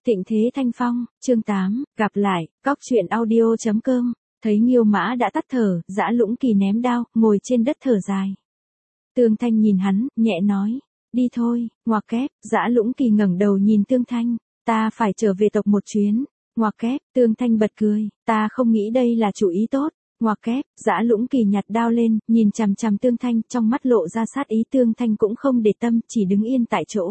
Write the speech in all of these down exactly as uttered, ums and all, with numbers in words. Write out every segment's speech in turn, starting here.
Tịnh Thế Thanh Phong, chương tám, gặp lại, cóc truyện audio chấm com, thấy Nghiêu Mã đã tắt thở, Dã Lũng Kỳ ném đao, ngồi trên đất thở dài. Tương Thanh nhìn hắn, nhẹ nói, đi thôi, ngoặc kép, Dã Lũng Kỳ ngẩng đầu nhìn Tương Thanh, ta phải trở về tộc một chuyến, ngoặc kép, Tương Thanh bật cười, ta không nghĩ đây là chủ ý tốt, ngoặc kép, Dã Lũng Kỳ nhặt đao lên, nhìn chằm chằm Tương Thanh, trong mắt lộ ra sát ý. Tương Thanh cũng không để tâm, chỉ đứng yên tại chỗ.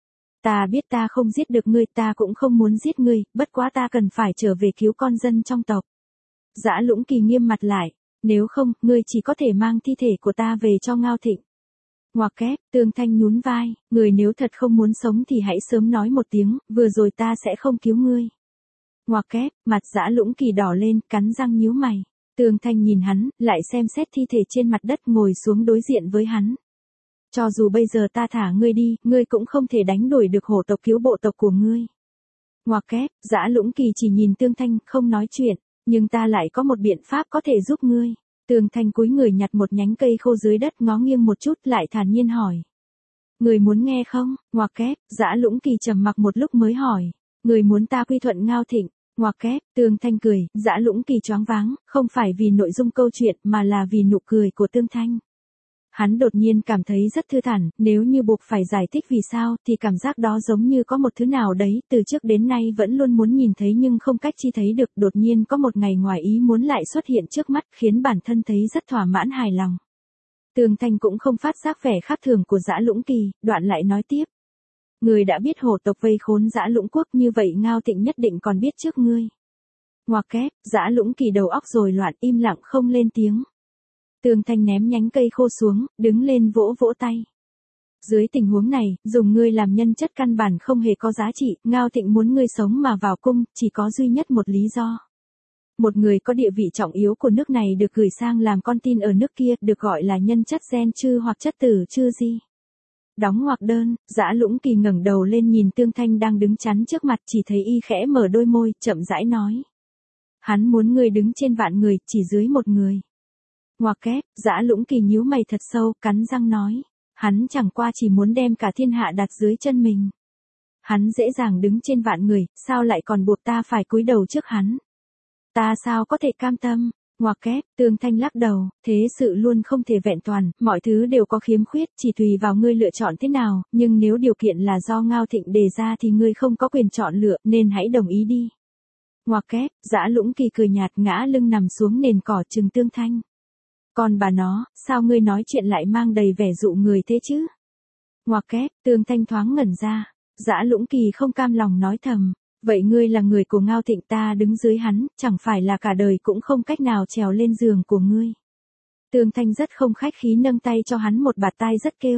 Ta biết ta không giết được ngươi, ta cũng không muốn giết ngươi, bất quá ta cần phải trở về cứu con dân trong tộc. Dã Lũng Kỳ nghiêm mặt lại, nếu không, ngươi chỉ có thể mang thi thể của ta về cho Ngao Thịnh. Ngoặc kép, Tương Thanh nhún vai, người nếu thật không muốn sống thì hãy sớm nói một tiếng, vừa rồi ta sẽ không cứu ngươi. Ngoặc kép, mặt Dã Lũng Kỳ đỏ lên, cắn răng nhíu mày. Tương Thanh nhìn hắn, lại xem xét thi thể trên mặt đất, ngồi xuống đối diện với hắn. Cho dù bây giờ ta thả ngươi đi, ngươi cũng không thể đánh đuổi được hổ tộc cứu bộ tộc của ngươi. Ngoặc kép, Dã Lũng Kỳ chỉ nhìn Tương Thanh, không nói chuyện, nhưng ta lại có một biện pháp có thể giúp ngươi. Tương Thanh cúi người nhặt một nhánh cây khô dưới đất, ngó nghiêng một chút, lại thản nhiên hỏi. Người muốn nghe không? Ngoặc kép, Dã Lũng Kỳ trầm mặc một lúc mới hỏi. Người muốn ta quy thuận Ngao Thịnh? Ngoặc kép, Tương Thanh cười, Dã Lũng Kỳ choáng váng, không phải vì nội dung câu chuyện mà là vì nụ cười của Tương Thanh. Hắn đột nhiên cảm thấy rất thư thản, nếu như buộc phải giải thích vì sao thì cảm giác đó giống như có một thứ nào đấy từ trước đến nay vẫn luôn muốn nhìn thấy nhưng không cách chi thấy được, đột nhiên có một ngày ngoài ý muốn lại xuất hiện trước mắt, khiến bản thân thấy rất thỏa mãn hài lòng. Tương Thanh cũng không phát giác vẻ khác thường của Dã Lũng Kỳ, đoạn lại nói tiếp. Người đã biết hổ tộc vây khốn Dã Lũng quốc, như vậy Ngao Thịnh nhất định còn biết trước ngươi. Ngoặc kép, Dã Lũng Kỳ đầu óc rồi loạn, im lặng không lên tiếng. Tương Thanh ném nhánh cây khô xuống, đứng lên vỗ vỗ tay. Dưới tình huống này, dùng ngươi làm nhân chất căn bản không hề có giá trị, Ngao Thịnh muốn ngươi sống mà vào cung, chỉ có duy nhất một lý do. Một người có địa vị trọng yếu của nước này được gửi sang làm con tin ở nước kia, được gọi là nhân chất gen chư hoặc chất tử chư di. Đóng ngoặc đơn, Dã Lũng Kỳ ngẩng đầu lên nhìn Tương Thanh đang đứng chắn trước mặt, chỉ thấy y khẽ mở đôi môi, chậm rãi nói. Hắn muốn ngươi đứng trên vạn người, chỉ dưới một người. Ngoặc kép, Dã Lũng Kỳ nhíu mày thật sâu, cắn răng nói. Hắn chẳng qua chỉ muốn đem cả thiên hạ đặt dưới chân mình. Hắn dễ dàng đứng trên vạn người, sao lại còn buộc ta phải cúi đầu trước hắn? Ta sao có thể cam tâm? Ngoặc kép, Tương Thanh lắc đầu, thế sự luôn không thể vẹn toàn, mọi thứ đều có khiếm khuyết, chỉ tùy vào ngươi lựa chọn thế nào, nhưng nếu điều kiện là do Ngao Thịnh đề ra thì ngươi không có quyền chọn lựa, nên hãy đồng ý đi. Ngoặc kép, Dã Lũng Kỳ cười nhạt, ngã lưng nằm xuống nền cỏ trừng Tương Thanh. Còn bà nó, sao ngươi nói chuyện lại mang đầy vẻ dụ người thế chứ? Ngoặc kép, Tương Thanh thoáng ngẩn ra. Dã Lũng Kỳ không cam lòng nói thầm. Vậy ngươi là người của Ngao Thịnh, ta đứng dưới hắn, chẳng phải là cả đời cũng không cách nào trèo lên giường của ngươi. Tương Thanh rất không khách khí nâng tay cho hắn một bạt tai rất kêu.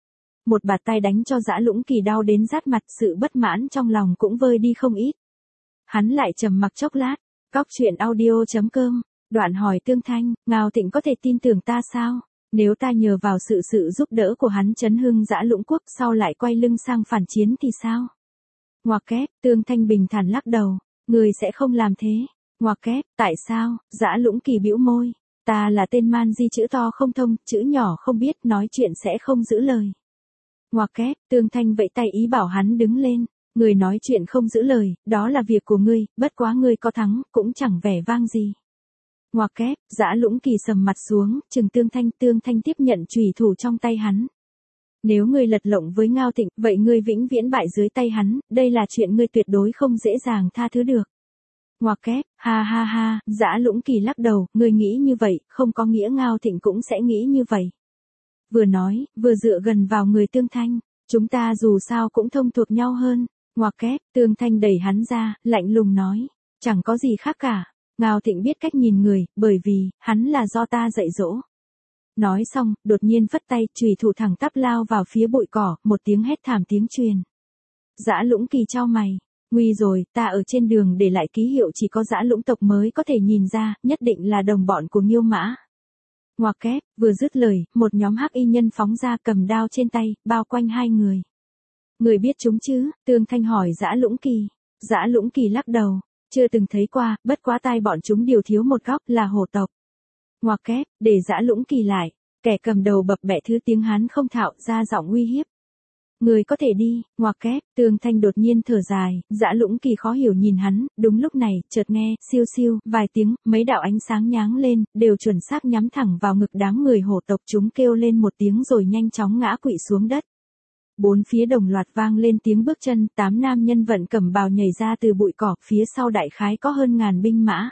Một bạt tai đánh cho Dã Lũng Kỳ đau đến rát mặt, sự bất mãn trong lòng cũng vơi đi không ít. Hắn lại trầm mặc chốc lát, cóc truyện audio chấm com. Đoạn hỏi Tương Thanh, Ngao Thịnh có thể tin tưởng ta sao? Nếu ta nhờ vào sự sự giúp đỡ của hắn chấn hưng Dã Lũng quốc, sau lại quay lưng sang phản chiến thì sao? Ngoặc kép, Tương Thanh bình thản lắc đầu, người sẽ không làm thế. Ngoặc kép, tại sao? Dã Lũng Kỳ bĩu môi, ta là tên man di chữ to không thông, chữ nhỏ không biết, nói chuyện sẽ không giữ lời. Ngoặc kép, Tương Thanh vẫy tay ý bảo hắn đứng lên. Người nói chuyện không giữ lời, đó là việc của ngươi, bất quá ngươi có thắng, cũng chẳng vẻ vang gì. Ngoặc kép, Dã Lũng Kỳ sầm mặt xuống, trừng Tương Thanh. Tương Thanh tiếp nhận chùy thủ trong tay hắn. Nếu ngươi lật lọng với Ngao Thịnh, vậy ngươi vĩnh viễn bại dưới tay hắn, đây là chuyện ngươi tuyệt đối không dễ dàng tha thứ được. Ngoặc kép, ha ha ha, Dã Lũng Kỳ lắc đầu, ngươi nghĩ như vậy, không có nghĩa Ngao Thịnh cũng sẽ nghĩ như vậy. Vừa nói, vừa dựa gần vào người Tương Thanh, chúng ta dù sao cũng thông thuộc nhau hơn. Ngoặc kép, Tương Thanh đẩy hắn ra, lạnh lùng nói, chẳng có gì khác cả. Ngao Thịnh biết cách nhìn người, bởi vì, hắn là do ta dạy dỗ. Nói xong, đột nhiên phất tay, chùy thủ thẳng tắp lao vào phía bụi cỏ, một tiếng hét thảm tiếng truyền. Dã Lũng Kỳ chau mày, nguy rồi, ta ở trên đường để lại ký hiệu chỉ có Dã Lũng tộc mới có thể nhìn ra, nhất định là đồng bọn của Nghiêu Mã. Ngoặc kép, vừa dứt lời, một nhóm hắc y nhân phóng ra cầm đao trên tay, bao quanh hai người. Người biết chúng chứ? Tương Thanh hỏi Dã Lũng Kỳ. Dã Lũng Kỳ lắc đầu. Chưa từng thấy qua, bất quá tai bọn chúng điều thiếu một góc, là hổ tộc. Ngoặc kép, để Dã Lũng Kỳ lại, kẻ cầm đầu bập bẹ thứ tiếng Hán không thạo, ra giọng uy hiếp. Người có thể đi, ngoặc kép, Tương Thanh đột nhiên thở dài, Dã Lũng Kỳ khó hiểu nhìn hắn, đúng lúc này, chợt nghe, siêu siêu, vài tiếng, mấy đạo ánh sáng nháng lên, đều chuẩn xác nhắm thẳng vào ngực đám người hổ tộc, chúng kêu lên một tiếng rồi nhanh chóng ngã quỵ xuống đất. Bốn phía đồng loạt vang lên tiếng bước chân, tám nam nhân vận cẩm bào nhảy ra từ bụi cỏ, phía sau đại khái có hơn ngàn binh mã.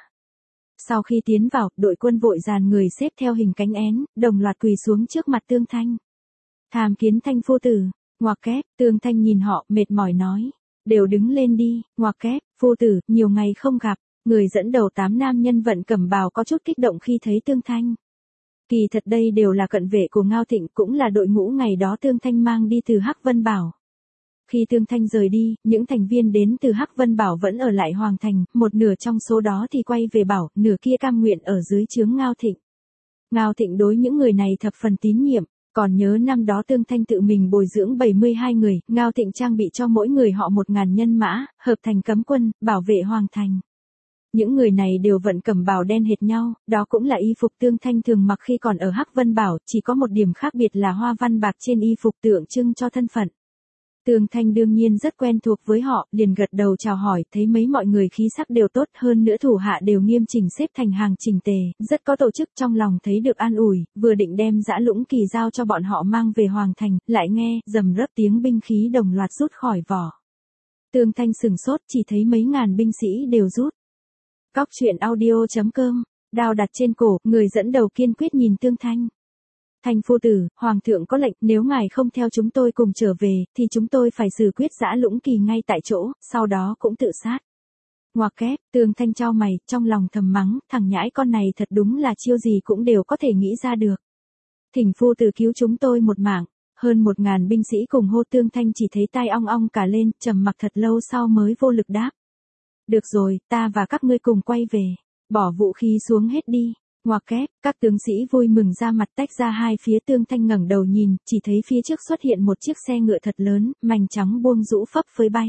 Sau khi tiến vào, đội quân vội dàn người xếp theo hình cánh én, đồng loạt quỳ xuống trước mặt Tương Thanh. Tham kiến Thanh phu tử, ngoặc kép, Tương Thanh nhìn họ, mệt mỏi nói. Đều đứng lên đi, ngoặc kép, phu tử, nhiều ngày không gặp, người dẫn đầu tám nam nhân vận cẩm bào có chút kích động khi thấy Tương Thanh. Kỳ thật đây đều là cận vệ của Ngao Thịnh, cũng là đội ngũ ngày đó Tương Thanh mang đi từ Hắc Vân Bảo. Khi Tương Thanh rời đi, những thành viên đến từ Hắc Vân Bảo vẫn ở lại Hoàng Thành, một nửa trong số đó thì quay về Bảo, nửa kia cam nguyện ở dưới trướng Ngao Thịnh. Ngao Thịnh đối những người này thập phần tín nhiệm, còn nhớ năm đó Tương Thanh tự mình bồi dưỡng bảy mươi hai người, Ngao Thịnh trang bị cho mỗi người họ một ngàn nhân mã, hợp thành cấm quân, bảo vệ Hoàng Thành. Những người này đều vận cẩm bào đen hệt nhau, đó cũng là y phục Tương Thanh thường mặc khi còn ở Hắc Vân Bảo, chỉ có một điểm khác biệt là hoa văn bạc trên y phục tượng trưng cho thân phận. Tương Thanh đương nhiên rất quen thuộc với họ, liền gật đầu chào hỏi, thấy mấy mọi người khí sắc đều tốt, hơn nữa thủ hạ đều nghiêm chỉnh xếp thành hàng chỉnh tề, rất có tổ chức, trong lòng thấy được an ủi, vừa định đem Dã Lũng Kỳ giao cho bọn họ mang về Hoàng Thành, lại nghe, rầm rấp tiếng binh khí đồng loạt rút khỏi vỏ. Tương Thanh sừng sốt, chỉ thấy mấy ngàn binh sĩ đều rút. Cóc truyện audio chấm com, đao đặt trên cổ, người dẫn đầu kiên quyết nhìn Tương Thanh. Thanh phu tử, Hoàng thượng có lệnh, nếu ngài không theo chúng tôi cùng trở về, thì chúng tôi phải xử quyết Dã Lũng Kỳ ngay tại chỗ, sau đó cũng tự sát. Ngoặc kép, Tương Thanh chau mày, trong lòng thầm mắng, thằng nhãi con này thật đúng là chiêu gì cũng đều có thể nghĩ ra được. Thỉnh phu tử cứu chúng tôi một mạng, hơn một ngàn binh sĩ cùng hô. Tương Thanh chỉ thấy tai ong ong cả lên, trầm mặc thật lâu sau mới vô lực đáp. Được rồi, ta và các ngươi cùng quay về, bỏ vũ khí xuống hết đi. Ngoặc kép, các tướng sĩ vui mừng ra mặt tách ra hai phía. Tương Thanh ngẩng đầu nhìn, chỉ thấy phía trước xuất hiện một chiếc xe ngựa thật lớn, mành trắng buông rũ phấp phới bay.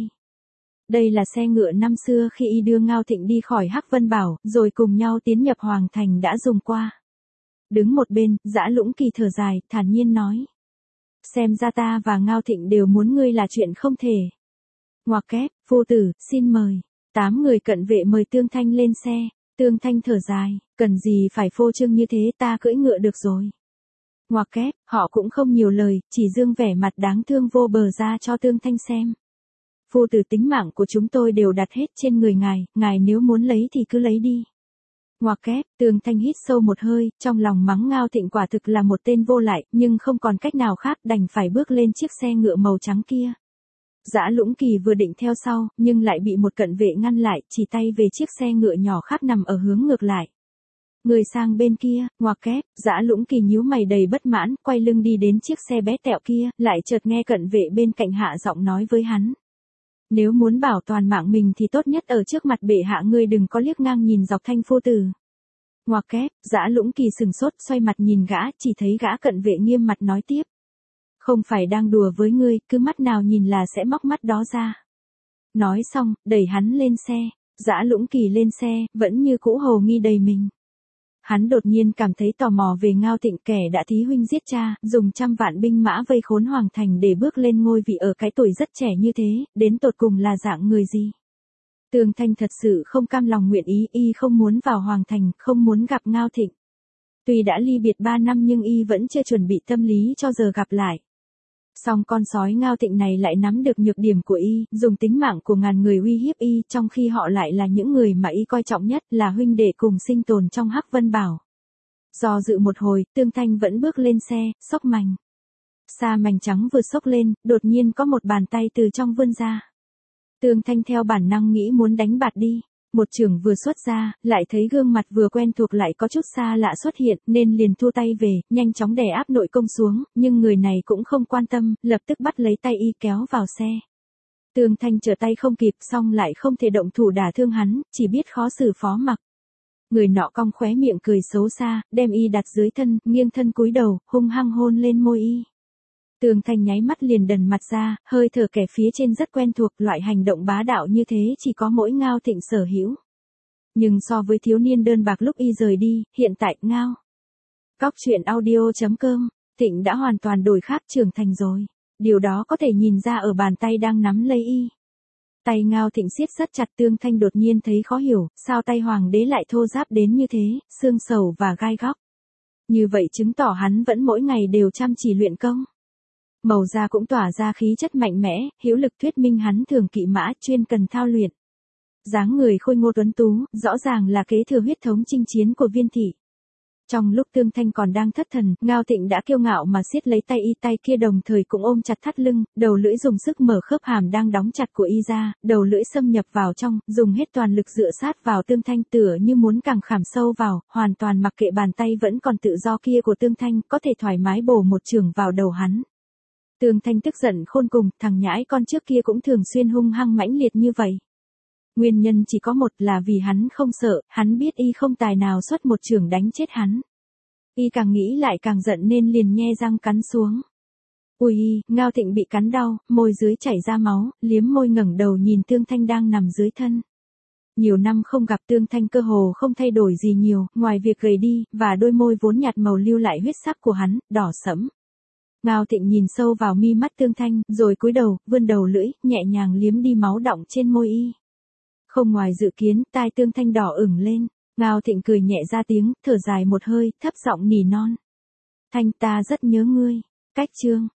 Đây là xe ngựa năm xưa khi y đưa Ngao Thịnh đi khỏi Hắc Vân Bảo, rồi cùng nhau tiến nhập Hoàng Thành đã dùng qua. Đứng một bên, Dã Lũng Kỳ thở dài, thản nhiên nói. Xem ra ta và Ngao Thịnh đều muốn ngươi là chuyện không thể. Ngoặc kép, phu tử, xin mời. Tám người cận vệ mời Tương Thanh lên xe. Tương Thanh thở dài, cần gì phải phô trương như thế, ta cưỡi ngựa được rồi. Ngoặc kép, họ cũng không nhiều lời, chỉ dương vẻ mặt đáng thương vô bờ ra cho Tương Thanh xem. Phu tử, tính mạng của chúng tôi đều đặt hết trên người ngài, ngài nếu muốn lấy thì cứ lấy đi. Ngoặc kép, Tương Thanh hít sâu một hơi, trong lòng mắng Ngao Thịnh quả thực là một tên vô lại, nhưng không còn cách nào khác, đành phải bước lên chiếc xe ngựa màu trắng kia. Dã Lũng Kỳ vừa định theo sau, nhưng lại bị một cận vệ ngăn lại, chỉ tay về chiếc xe ngựa nhỏ khác nằm ở hướng ngược lại. Người sang bên kia, ngoặc kép, Dã Lũng Kỳ nhíu mày đầy bất mãn, quay lưng đi đến chiếc xe bé tẹo kia, lại chợt nghe cận vệ bên cạnh hạ giọng nói với hắn. Nếu muốn bảo toàn mạng mình thì tốt nhất ở trước mặt bệ hạ ngươi đừng có liếc ngang nhìn dọc. Thanh phu tử. Ngoặc kép, Dã Lũng Kỳ sừng sốt, xoay mặt nhìn gã, chỉ thấy gã cận vệ nghiêm mặt nói tiếp. Không phải đang đùa với ngươi, cứ mắt nào nhìn là sẽ móc mắt đó ra. Nói xong, đẩy hắn lên xe. Dã Lũng Kỳ lên xe, vẫn như cũ hồ nghi đầy mình. Hắn đột nhiên cảm thấy tò mò về Ngao Thịnh, kẻ đã thí huynh giết cha, dùng trăm vạn binh mã vây khốn Hoàng Thành để bước lên ngôi vị ở cái tuổi rất trẻ như thế, đến tột cùng là dạng người gì. Tương Thanh thật sự không cam lòng nguyện ý, y không muốn vào Hoàng Thành, không muốn gặp Ngao Thịnh. Tuy đã ly biệt ba năm nhưng y vẫn chưa chuẩn bị tâm lý cho giờ gặp lại. Song con sói Ngao Thịnh này lại nắm được nhược điểm của y, dùng tính mạng của ngàn người uy hiếp y, trong khi họ lại là những người mà y coi trọng nhất, là huynh đệ cùng sinh tồn trong Hắc Vân Bảo. Do dự một hồi, Tương Thanh vẫn bước lên xe, xốc mành. Sa mành trắng vừa xốc lên, đột nhiên có một bàn tay từ trong vươn ra. Tương Thanh theo bản năng nghĩ muốn đánh bạt đi. Một chưởng vừa xuất ra, lại thấy gương mặt vừa quen thuộc lại có chút xa lạ xuất hiện, nên liền thu tay về, nhanh chóng đè áp nội công xuống, nhưng người này cũng không quan tâm, lập tức bắt lấy tay y kéo vào xe. Tương Thanh trở tay không kịp, xong lại không thể động thủ đả thương hắn, chỉ biết khó xử phó mặc. Người nọ cong khóe miệng cười xấu xa, đem y đặt dưới thân, nghiêng thân cúi đầu, hung hăng hôn lên môi y. Tương Thanh nháy mắt liền đần mặt ra, hơi thở kẻ phía trên rất quen thuộc, loại hành động bá đạo như thế chỉ có mỗi Ngao Thịnh sở hữu. Nhưng so với thiếu niên đơn bạc lúc y rời đi, hiện tại Ngao. Cóc truyện audio chấm com, Thịnh đã hoàn toàn đổi khác, trưởng thành rồi. điều đó có thể nhìn ra ở bàn tay đang nắm lấy y. Tay Ngao Thịnh siết rất chặt. Tương Thanh đột nhiên thấy khó hiểu, sao tay hoàng đế lại thô ráp đến như thế, xương sầu và gai góc. Như vậy chứng tỏ hắn vẫn mỗi ngày đều chăm chỉ luyện công. Màu da cũng tỏa ra khí chất mạnh mẽ, hữu lực thuyết minh hắn thường kỵ mã, chuyên cần thao luyện. Dáng người khôi ngô tuấn tú, rõ ràng là kế thừa huyết thống chinh chiến của Viên thị. Trong lúc Tương Thanh còn đang thất thần, Ngao Thịnh đã kiêu ngạo mà siết lấy tay y, tay kia đồng thời cũng ôm chặt thắt lưng, đầu lưỡi dùng sức mở khớp hàm đang đóng chặt của y ra, đầu lưỡi xâm nhập vào trong, dùng hết toàn lực dựa sát vào Tương Thanh, tựa như muốn càng khảm sâu vào, hoàn toàn mặc kệ bàn tay vẫn còn tự do kia của Tương Thanh, có thể thoải mái bổ một chưởng vào đầu hắn. Tương Thanh tức giận khôn cùng, thằng nhãi con trước kia cũng thường xuyên hung hăng mãnh liệt như vậy. Nguyên nhân chỉ có một, là vì hắn không sợ, hắn biết y không tài nào xuất một chưởng đánh chết hắn. Y càng nghĩ lại càng giận nên liền nhe răng cắn xuống. Ui, Ngao Thịnh bị cắn đau, môi dưới chảy ra máu, liếm môi ngẩng đầu nhìn Tương Thanh đang nằm dưới thân. Nhiều năm không gặp, Tương Thanh cơ hồ không thay đổi gì nhiều, ngoài việc gầy đi, và đôi môi vốn nhạt màu lưu lại huyết sắc của hắn, đỏ sẫm. Ngao Thịnh nhìn sâu vào mi mắt Tương Thanh, rồi cúi đầu, vươn đầu lưỡi, nhẹ nhàng liếm đi máu đọng trên môi y. Không ngoài dự kiến, tai Tương Thanh đỏ ửng lên. Ngao Thịnh cười nhẹ ra tiếng, thở dài một hơi, thấp giọng nỉ non. Thanh, ta rất nhớ ngươi. Cách chương.